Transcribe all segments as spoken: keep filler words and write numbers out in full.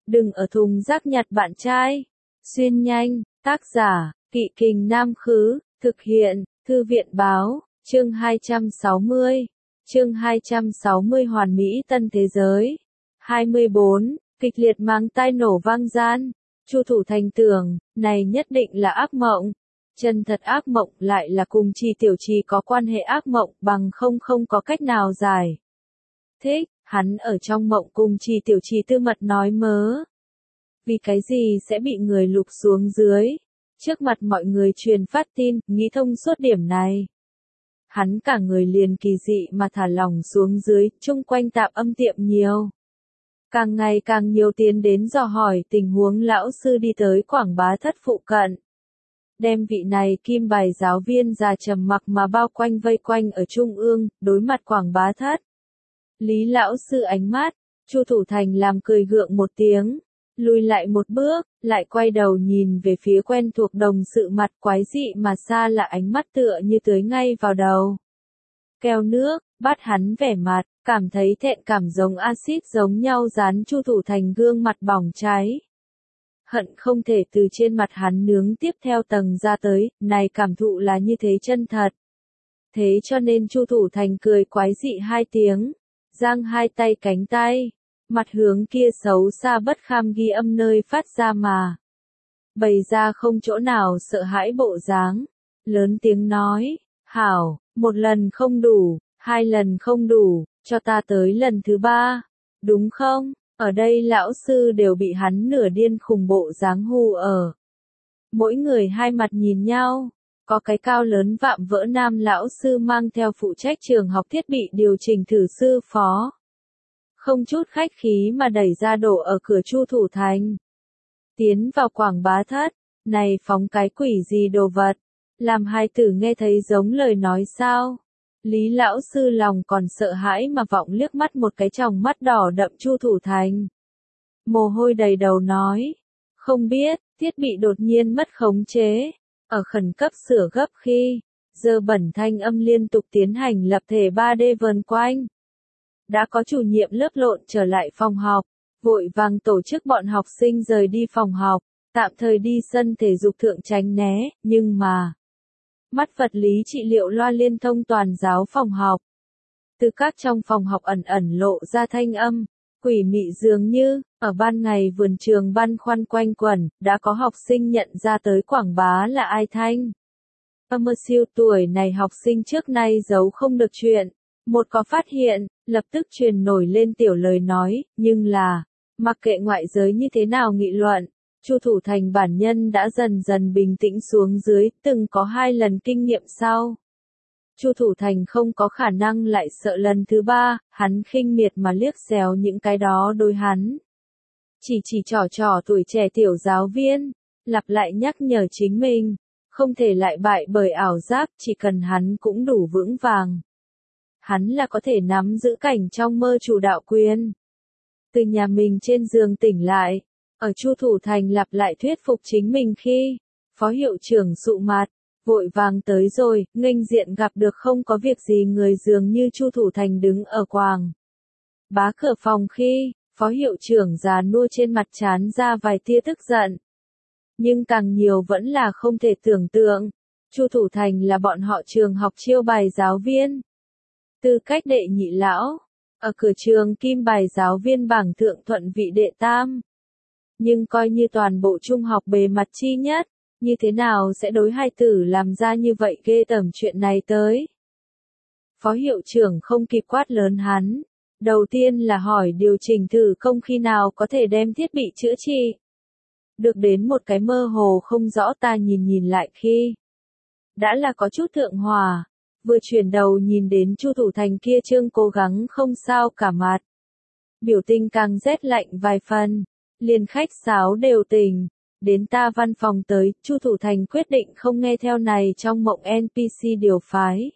Đừng ở thùng rác nhặt bạn trai. Xuyên nhanh, tác giả, Kỵ Kình Nam Khứ, thực hiện, Thư viện Báo, chương hai trăm sáu mươi. Chương hai trăm sáu mươi Hoàn Mỹ Tân Thế Giới. hai mươi bốn, kịch liệt mang tai nổ vang gian. Chu Thủ Thành tưởng, này nhất định là ác mộng. Chân thật ác mộng lại là cùng Trì Tiểu Trì có quan hệ ác mộng bằng không không có cách nào giải thích. Hắn ở trong mộng cùng Trì Tiểu Trì tư mật nói mớ. Vì cái gì sẽ bị người lục xuống dưới? Trước mặt mọi người truyền phát tin, nghĩ thông suốt điểm này. Hắn cả người liền kỳ dị mà thả lỏng xuống dưới, chung quanh tạm âm tiệm nhiều. Càng ngày càng nhiều tiến đến dò hỏi tình huống lão sư đi tới Quảng Bá Thất phụ cận. Đem vị này kim bài giáo viên già trầm mặc mà bao quanh vây quanh ở trung ương, đối mặt Quảng Bá Thất. Lý lão sư ánh mắt, Chu Thủ Thành làm cười gượng một tiếng, lùi lại một bước, lại quay đầu nhìn về phía quen thuộc đồng sự mặt quái dị mà xa lạ ánh mắt tựa như tưới ngay vào đầu. Keo nước, bắt hắn vẻ mặt, cảm thấy thẹn cảm giống axit giống nhau dán Chu Thủ Thành gương mặt bỏng cháy. Hận không thể từ trên mặt hắn nướng tiếp theo tầng ra tới, này cảm thụ là như thế chân thật. Thế cho nên Chu Thủ Thành cười quái dị hai tiếng, giang hai tay cánh tay, mặt hướng kia xấu xa bất kham ghi âm nơi phát ra mà. Bày ra không chỗ nào sợ hãi bộ dáng, lớn tiếng nói, hảo, một lần không đủ, hai lần không đủ, cho ta tới lần thứ ba, đúng không? Ở đây lão sư đều bị hắn nửa điên khùng bộ dáng hù ở. Mỗi người hai mặt nhìn nhau, có cái cao lớn vạm vỡ nam lão sư mang theo phụ trách trường học thiết bị điều chỉnh thử sư phó. Không chút khách khí mà đẩy ra đổ ở cửa Chu Thủ Thành. Tiến vào Quảng Bá Thất, này phóng cái quỷ gì đồ vật, làm hai tử nghe thấy giống lời nói sao. Lý lão sư lòng còn sợ hãi mà vọng liếc mắt một cái tròng mắt đỏ đậm Chu Thủ Thành. Mồ hôi đầy đầu nói, không biết, thiết bị đột nhiên mất khống chế, ở khẩn cấp sửa gấp khi, dơ bẩn thanh âm liên tục tiến hành lập thể ba D vần quanh. Đã có chủ nhiệm lớp lộn trở lại phòng học, vội vàng tổ chức bọn học sinh rời đi phòng học, tạm thời đi sân thể dục thượng tránh né, nhưng mà mắt vật lý trị liệu loa liên thông toàn giáo phòng học. Từ các trong phòng học ẩn ẩn lộ ra thanh âm, quỷ mị dường như, ở ban ngày vườn trường băn khoăn quanh quẩn, đã có học sinh nhận ra tới Quảng Bá là ai thanh. Âm mơ siêu tuổi này học sinh trước nay giấu không được chuyện, một có phát hiện, lập tức truyền nổi lên tiểu lời nói, nhưng là, mặc kệ ngoại giới như thế nào nghị luận, Chu Thủ Thành bản nhân đã dần dần bình tĩnh xuống dưới, từng có hai lần kinh nghiệm sau. Chu Thủ Thành không có khả năng lại sợ lần thứ ba, hắn khinh miệt mà liếc xéo những cái đó đối hắn. Chỉ chỉ trò trò tuổi trẻ tiểu giáo viên, lặp lại nhắc nhở chính mình, không thể lại bại bởi ảo giác, chỉ cần hắn cũng đủ vững vàng. Hắn là có thể nắm giữ cảnh trong mơ chủ đạo quyền. Từ nhà mình trên giường tỉnh lại, ở Chu Thủ Thành lặp lại thuyết phục chính mình khi, phó hiệu trưởng sụ mặt, vội vàng tới rồi, nghênh diện gặp được không có việc gì người dường như Chu Thủ Thành đứng ở Quảng Bá cửa phòng khi, phó hiệu trưởng già nua trên mặt trán ra vài tia tức giận. Nhưng càng nhiều vẫn là không thể tưởng tượng, Chu Thủ Thành là bọn họ trường học chiêu bài giáo viên. Tư cách đệ nhị lão, ở cửa trường kim bài giáo viên bảng thượng thuận vị đệ tam. Nhưng coi như toàn bộ trung học bề mặt chi nhất, như thế nào sẽ đối hai tử làm ra như vậy ghê tởm chuyện này tới. Phó hiệu trưởng không kịp quát lớn hắn, đầu tiên là hỏi điều chỉnh thử công khi nào có thể đem thiết bị chữa trị. Được đến một cái mơ hồ không rõ ta nhìn nhìn lại khi, đã là có chút thượng hòa. Vừa chuyển đầu nhìn đến Chu Thủ Thành kia trương cố gắng không sao cả mặt. Biểu tình càng rét lạnh vài phần, liền khách sáo đều tình. Đến ta văn phòng tới, Chu Thủ Thành quyết định không nghe theo này trong mộng en pê xê điều phái.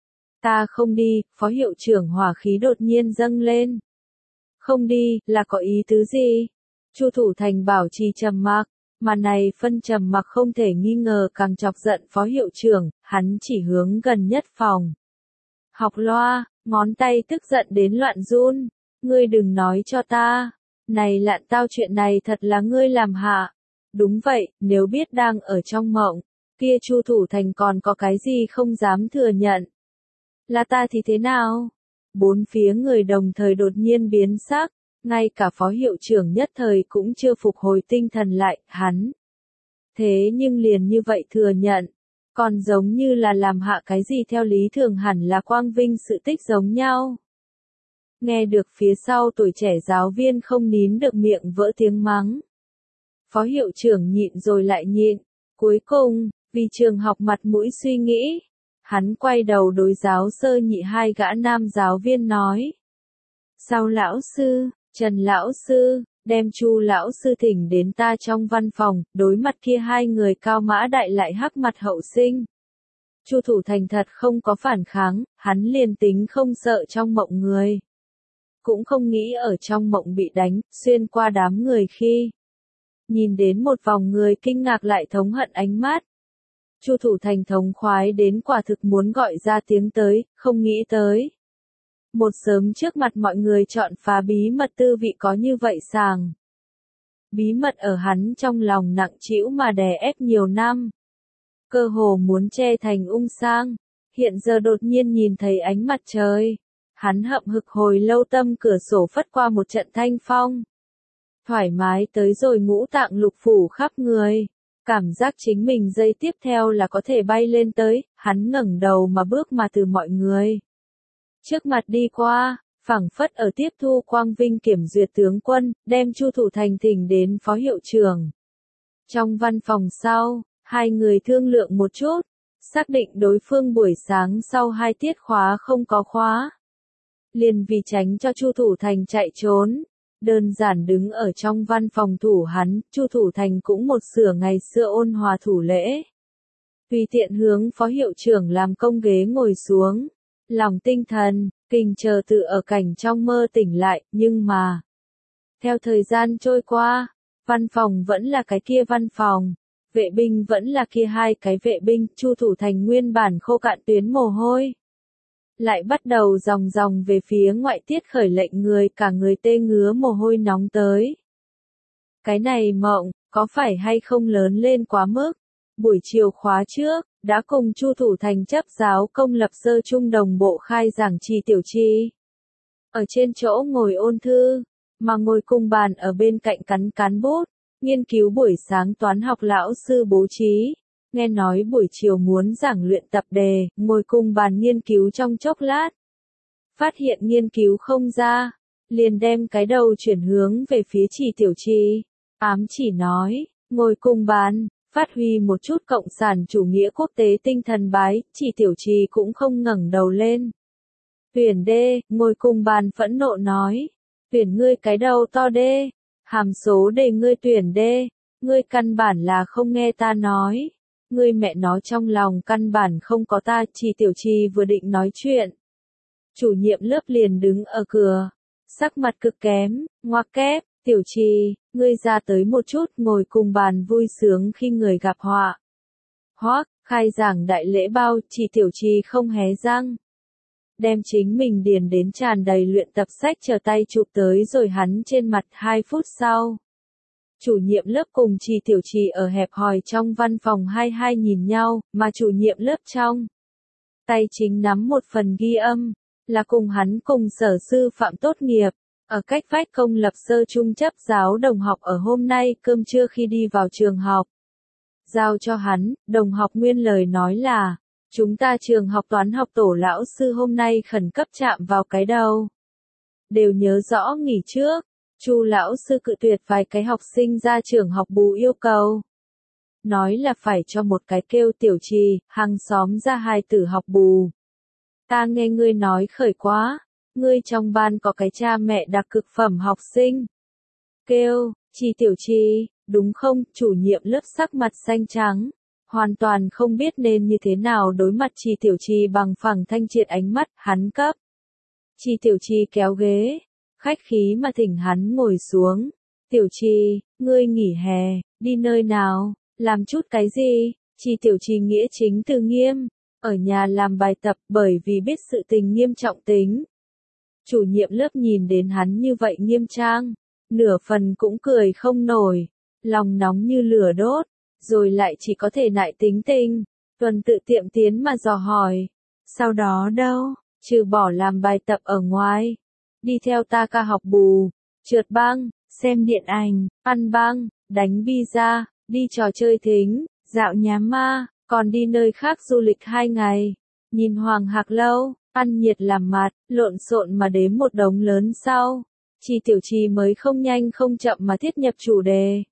Ta không đi, phó hiệu trưởng hỏa khí đột nhiên dâng lên. Không đi, là có ý tứ gì? Chu Thủ Thành bảo trì trầm mặc. Mà này phân trầm mặc không thể nghi ngờ càng chọc giận phó hiệu trưởng, hắn chỉ hướng gần nhất phòng. Học loa, ngón tay tức giận đến loạn run, ngươi đừng nói cho ta, Này Lạn Tao, chuyện này thật là ngươi làm hả? Đúng vậy, nếu biết đang ở trong mộng, kia Chu Thủ Thành còn có cái gì không dám thừa nhận. Là ta thì thế nào? Bốn phía người đồng thời đột nhiên biến sắc, ngay cả phó hiệu trưởng nhất thời cũng chưa phục hồi tinh thần lại, hắn. Thế nhưng liền như vậy thừa nhận, còn giống như là làm hạ cái gì theo lý thường hẳn là quang vinh sự tích giống nhau. Nghe được phía sau tuổi trẻ giáo viên không nín được miệng vỡ tiếng mắng. Phó hiệu trưởng nhịn rồi lại nhịn, cuối cùng, vì trường học mặt mũi suy nghĩ, hắn quay đầu đối giáo sơ nhị hai gã nam giáo viên nói. Sao lão sư, Trần lão sư, đem Chu lão sư thỉnh đến ta trong văn phòng, đối mặt kia hai người cao mã đại lại hắc mặt hậu sinh. Chu Thủ Thành thật không có phản kháng, hắn liền tính không sợ trong mộng người. Cũng không nghĩ ở trong mộng bị đánh, xuyên qua đám người khi. Nhìn đến một vòng người kinh ngạc lại thống hận ánh mắt. Chu Thủ Thành thống khoái đến quả thực muốn gọi ra tiếng tới, không nghĩ tới. Một sớm trước mặt mọi người chọn phá bí mật tư vị có như vậy sàng. Bí mật ở hắn trong lòng nặng trĩu mà đè ép nhiều năm. Cơ hồ muốn che thành ung sang, hiện giờ đột nhiên nhìn thấy ánh mặt trời. Hắn hậm hực hồi lâu tâm cửa sổ phất qua một trận thanh phong. Thoải mái tới rồi ngũ tạng lục phủ khắp người. Cảm giác chính mình giây tiếp theo là có thể bay lên tới, hắn ngẩng đầu mà bước mà từ mọi người. Trước mặt đi qua, phảng phất ở tiếp thu quang vinh kiểm duyệt tướng quân, đem Chu Thủ Thành thỉnh đến phó hiệu trưởng. Trong văn phòng sau, hai người thương lượng một chút, xác định đối phương buổi sáng sau hai tiết khóa không có khóa. Liền vì tránh cho Chu Thủ Thành chạy trốn, đơn giản đứng ở trong văn phòng thủ hắn, Chu Thủ Thành cũng một sửa ngày xưa ôn hòa thủ lễ. Tùy tiện hướng phó hiệu trưởng làm công ghế ngồi xuống, lòng tinh thần, kinh chờ tự ở cảnh trong mơ tỉnh lại, nhưng mà. Theo thời gian trôi qua, văn phòng vẫn là cái kia văn phòng, vệ binh vẫn là kia hai cái vệ binh, Chu Thủ Thành nguyên bản khô cạn tuyến mồ hôi. Lại bắt đầu dòng dòng về phía ngoại tiết khởi lệnh người cả người tê ngứa mồ hôi nóng tới. Cái này mộng, có phải hay không lớn lên quá mức? Buổi chiều khóa trước, đã cùng Chu Thủ Thành chấp giáo công lập sơ trung đồng bộ khai giảng trì tiểu trì. Ở trên chỗ ngồi ôn thư, mà ngồi cùng bàn ở bên cạnh cắn cán bút, nghiên cứu buổi sáng toán học lão sư bố trí. Nghe nói buổi chiều muốn giảng luyện tập đề, ngồi cùng bàn nghiên cứu trong chốc lát. Phát hiện nghiên cứu không ra, liền đem cái đầu chuyển hướng về phía chỉ tiểu trì. Ám chỉ nói, ngồi cùng bàn, phát huy một chút cộng sản chủ nghĩa quốc tế tinh thần bái, chỉ tiểu trì cũng không ngẩng đầu lên. Tuyển đê, ngồi cùng bàn phẫn nộ nói, tuyển ngươi cái đầu to đê, hàm số đề ngươi tuyển đê, ngươi căn bản là không nghe ta nói. Ngươi mẹ nó trong lòng căn bản không có ta, chỉ tiểu trì vừa định nói chuyện. Chủ nhiệm lớp liền đứng ở cửa, sắc mặt cực kém, ngoặc kép, tiểu trì, ngươi ra tới một chút ngồi cùng bàn vui sướng khi người gặp họa. Hoác, khai giảng đại lễ bao, chỉ tiểu trì không hé răng. Đem chính mình điền đến tràn đầy luyện tập sách chờ tay chụp tới rồi hắn trên mặt hai phút sau. Chủ nhiệm lớp cùng Trì Tiểu Trì ở hẹp hòi trong văn phòng hai hai nhìn nhau, mà chủ nhiệm lớp trong tay chính nắm một phần ghi âm, là cùng hắn cùng sở sư phạm tốt nghiệp, ở cách vách công lập sơ trung chấp giáo đồng học ở hôm nay cơm trưa khi đi vào trường học. Giao cho hắn, đồng học nguyên lời nói là, chúng ta trường học toán học tổ lão sư hôm nay khẩn cấp chạm vào cái đầu. Đều nhớ rõ nghỉ trước. Chu lão sư cự tuyệt vài cái học sinh ra trường học bù yêu cầu. Nói là phải cho một cái kêu tiểu trì, hàng xóm ra hai tử học bù. Ta nghe ngươi nói khởi quá, ngươi trong ban có cái cha mẹ đặc cực phẩm học sinh. Kêu, Trì tiểu trì, đúng không? Chủ nhiệm lớp sắc mặt xanh trắng, hoàn toàn không biết nên như thế nào đối mặt Trì tiểu trì bằng phẳng thanh triệt ánh mắt, hắn cấp. Trì tiểu trì kéo ghế. Khách khí mà thỉnh hắn ngồi xuống. Tiểu trì, ngươi nghỉ hè, đi nơi nào, làm chút cái gì? Trì tiểu trì nghĩa chính từ nghiêm, ở nhà làm bài tập bởi vì biết sự tình nghiêm trọng tính. Chủ nhiệm lớp nhìn đến hắn như vậy nghiêm trang, nửa phần cũng cười không nổi, lòng nóng như lửa đốt, rồi lại chỉ có thể nại tính tình, tuần tự tiệm tiến mà dò hỏi. Sau đó đâu, trừ bỏ làm bài tập ở ngoài, đi theo ta ca học bù, trượt băng, xem điện ảnh, ăn băng, đánh pizza, đi trò chơi thính, dạo nhám ma, còn đi nơi khác du lịch hai ngày, nhìn Hoàng Hạc Lâu, ăn nhiệt làm mặt, lộn xộn mà đếm một đống lớn sau. Chi Tiểu Trì mới không nhanh không chậm mà thiết nhập chủ đề.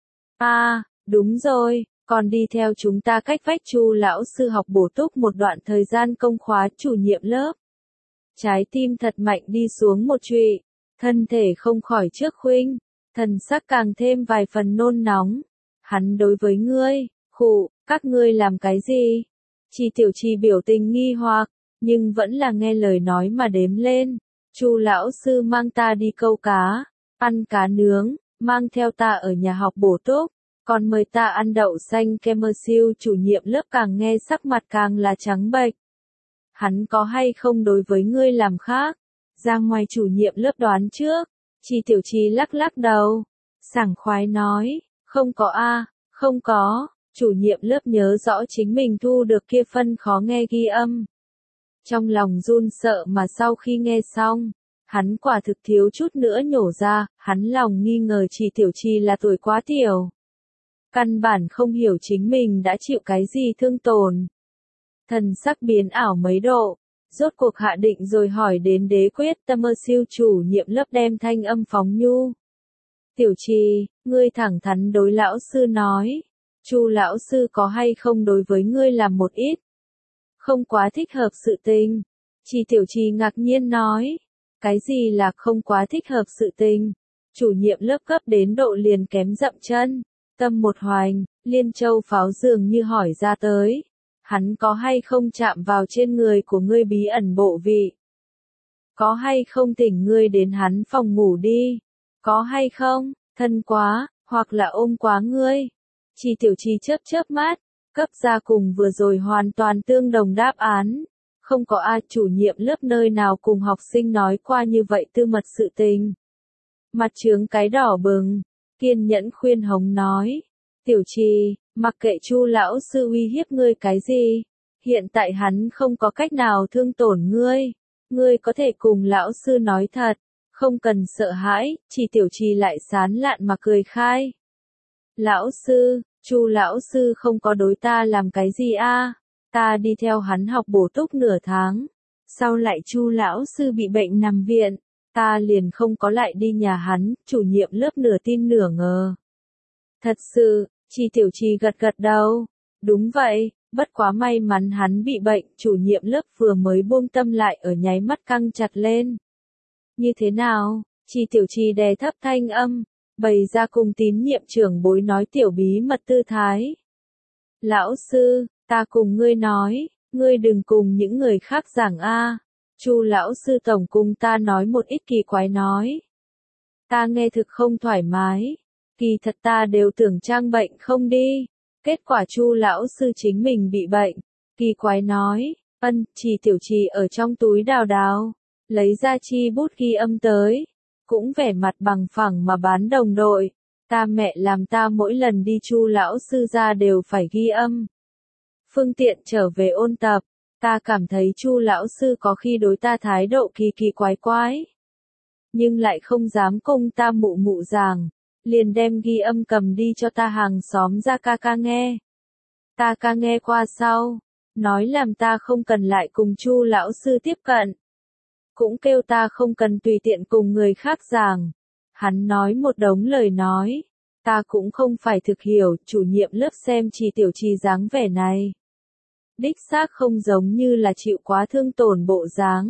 À, đúng rồi, còn đi theo chúng ta cách vách Chu lão sư học bổ túc một đoạn thời gian công khóa chủ nhiệm lớp. Trái tim thật mạnh đi xuống một trụy, thân thể không khỏi trước khuynh, thần sắc càng thêm vài phần nôn nóng. Hắn đối với ngươi, khụ, các ngươi làm cái gì? Chi Tiểu Trì biểu tình nghi hoặc, nhưng vẫn là nghe lời nói mà đếm lên. Chu lão sư mang ta đi câu cá, ăn cá nướng, mang theo ta ở nhà học bổ túc, còn mời ta ăn đậu xanh kem siêu. Chủ nhiệm lớp càng nghe sắc mặt càng là trắng bệch. Hắn có hay không đối với ngươi làm khác? Ra ngoài chủ nhiệm lớp đoán trước. Chi Tiểu Trì lắc lắc đầu, sảng khoái nói, không có a, không có. Chủ nhiệm lớp nhớ rõ chính mình thu được kia phân khó nghe ghi âm. Trong lòng run sợ mà sau khi nghe xong, hắn quả thực thiếu chút nữa nhổ ra, hắn lòng nghi ngờ Chi Tiểu Trì là tuổi quá tiểu. Căn bản không hiểu chính mình đã chịu cái gì thương tổn. Thần sắc biến ảo mấy độ, rốt cuộc hạ định rồi hỏi đến đế quyết tâm ơ siêu. Chủ nhiệm lớp đem thanh âm phóng nhu. Tiểu Trì, ngươi thẳng thắn đối lão sư nói, Chu lão sư có hay không đối với ngươi làm một ít không quá thích hợp sự tình? Chi Tiểu Trì ngạc nhiên nói, cái gì là không quá thích hợp sự tình? Chủ nhiệm lớp cấp đến độ liền kém dậm chân, tâm một hoành, liên châu pháo dường như hỏi ra tới, hắn có hay không chạm vào trên người của ngươi bí ẩn bộ vị? Có hay không thỉnh ngươi đến hắn phòng ngủ đi? Có hay không, thân quá, hoặc là ôm quá ngươi? Chi Tiểu Trì chớp chớp mắt, cấp ra cùng vừa rồi hoàn toàn tương đồng đáp án. Không có ai chủ nhiệm lớp nơi nào cùng học sinh nói qua như vậy tư mật sự tình. Mặt trướng cái đỏ bừng, kiên nhẫn khuyên hống nói, Tiểu Trì, mặc kệ Chu lão sư uy hiếp ngươi cái gì, hiện tại hắn không có cách nào thương tổn ngươi, ngươi có thể cùng lão sư nói thật, không cần sợ hãi. Chi Tiểu Trì lại sán lạn mà cười khai. Lão sư, Chu lão sư không có đối ta làm cái gì a? Ta đi theo hắn học bổ túc nửa tháng, sau lại Chu lão sư bị bệnh nằm viện, ta liền không có lại đi nhà hắn. Chủ nhiệm lớp nửa tin nửa ngờ. Thật sự? Chi Tiểu Trì gật gật đầu. Đúng vậy, bất quá may mắn hắn bị bệnh. Chủ nhiệm lớp vừa mới buông tâm lại ở nháy mắt căng chặt lên. Như thế nào? Chi Tiểu Trì đè thấp thanh âm, bày ra cùng tín nhiệm trưởng bối nói tiểu bí mật tư thái. Lão sư, ta cùng ngươi nói, ngươi đừng cùng những người khác giảng a. Chu lão sư tổng cùng ta nói một ít kỳ quái nói. Ta nghe thực không thoải mái, kỳ thật ta đều tưởng trang bệnh không đi. Kết quả Chu lão sư chính mình bị bệnh. Kỳ quái nói, ân. Chi Tiểu Trì ở trong túi đào đào, lấy ra chi bút ghi âm tới, cũng vẻ mặt bằng phẳng mà bán đồng đội. Ta mẹ làm ta mỗi lần đi Chu lão sư ra đều phải ghi âm. Phương tiện trở về ôn tập, ta cảm thấy Chu lão sư có khi đối ta thái độ kỳ kỳ quái quái. Nhưng lại không dám cùng ta mụ mụ giảng, liền đem ghi âm cầm đi cho ta hàng xóm ra ca ca nghe. Ta ca nghe qua sau, nói làm ta không cần lại cùng Chu lão sư tiếp cận. Cũng kêu ta không cần tùy tiện cùng người khác giảng. Hắn nói một đống lời nói, ta cũng không phải thực hiểu. Chủ nhiệm lớp xem Chi Tiểu Trì dáng vẻ này, đích xác không giống như là chịu quá thương tổn bộ dáng.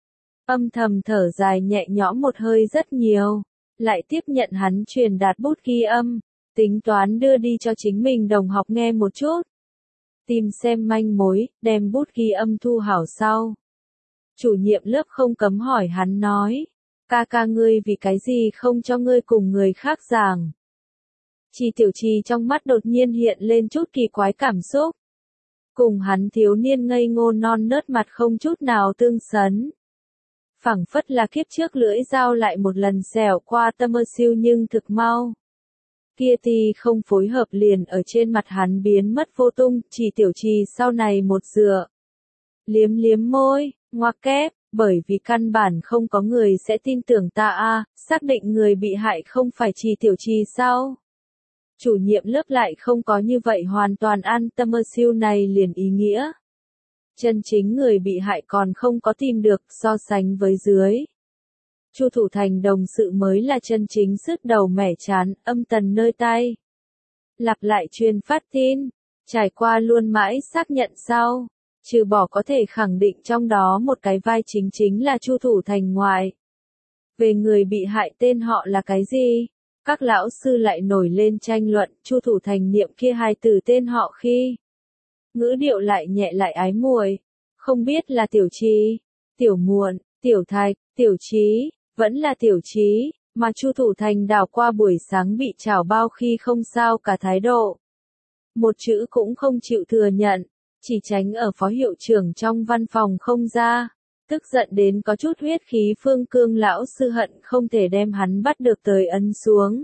Âm thầm thở dài nhẹ nhõm một hơi rất nhiều, lại tiếp nhận hắn truyền đạt bút ghi âm, tính toán đưa đi cho chính mình đồng học nghe một chút. Tìm xem manh mối, đem bút ghi âm thu hảo sau. Chủ nhiệm lớp không cấm hỏi hắn nói, ca ca ngươi vì cái gì không cho ngươi cùng người khác giảng? Chi Tiểu Trì trong mắt đột nhiên hiện lên chút kỳ quái cảm xúc. Cùng hắn thiếu niên ngây ngô non nớt mặt không chút nào tương sấn. phảng phất là kiếp trước lưỡi dao lại một lần xẻo qua tâm ơ siêu nhưng thực mau. Kia thì không phối hợp liền ở trên mặt hắn biến mất vô tung, chỉ tiểu trì sau này một dựa. Liếm liếm môi, ngoặc kép, bởi vì căn bản không có người sẽ tin tưởng ta a, xác định người bị hại không phải Trì tiểu trì sao? Chủ nhiệm lớp lại không có như vậy hoàn toàn an tâm ơ siêu này liền ý nghĩa. Chân chính người bị hại còn không có tìm được, so sánh với dưới. Chu Thủ Thành đồng sự mới là chân chính sứt đầu mẻ chán, âm tần nơi tay. Lặp lại truyền phát tin, trải qua luôn mãi xác nhận sau, trừ bỏ có thể khẳng định trong đó một cái vai chính chính là Chu Thủ Thành ngoại. Về người bị hại tên họ là cái gì? Các lão sư lại nổi lên tranh luận, Chu Thủ Thành niệm kia hai từ tên họ khi ngữ điệu lại nhẹ lại ái muội, không biết là Tiểu Trì, Tiểu Muộn, Tiểu Thạch, Tiểu Trí, vẫn là Tiểu Trí, mà Chu Thủ Thành đảo qua buổi sáng bị chảo bao khi không sao cả thái độ. Một chữ cũng không chịu thừa nhận, chỉ tránh ở phó hiệu trưởng trong văn phòng không ra, tức giận đến có chút huyết khí phương cương lão sư hận không thể đem hắn bắt được tới ấn xuống.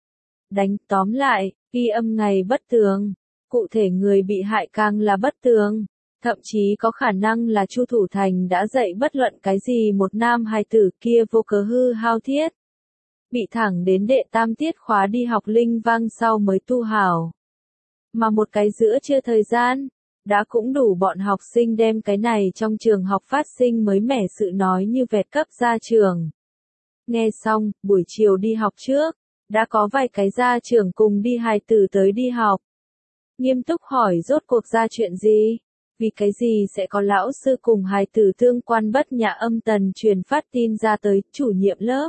Đánh tóm lại, ghi âm ngày bất tường, cụ thể người bị hại càng là bất tường, thậm chí có khả năng là Chu Thủ Thành đã dạy bất luận cái gì một nam hài tử kia vô cớ hư hao thiết. Bị thẳng đến đệ tam tiết khóa đi học linh vang sau mới tu hảo. Mà một cái giữa trưa thời gian, đã cũng đủ bọn học sinh đem cái này trong trường học phát sinh mới mẻ sự nói như vẹt cấp ra trường. Nghe xong, buổi chiều đi học trước, đã có vài cái gia trưởng cùng đi hài tử tới đi học. Nghiêm túc hỏi rốt cuộc ra chuyện gì? Vì cái gì sẽ có lão sư cùng hài tử tương quan bất nhã âm tần truyền phát tin ra tới chủ nhiệm lớp?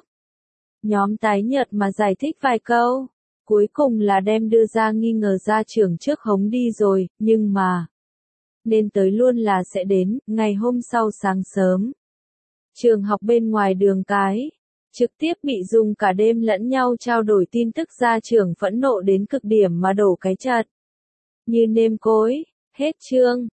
Nhóm tái nhợt mà giải thích vài câu, cuối cùng là đem đưa ra nghi ngờ gia trưởng trước hống đi rồi, nhưng mà nên tới luôn là sẽ đến, ngày hôm sau sáng sớm. Trường học bên ngoài đường cái, trực tiếp bị dùng cả đêm lẫn nhau trao đổi tin tức gia trưởng phẫn nộ đến cực điểm mà đổ cái chật. Như nêm cối, hết chương.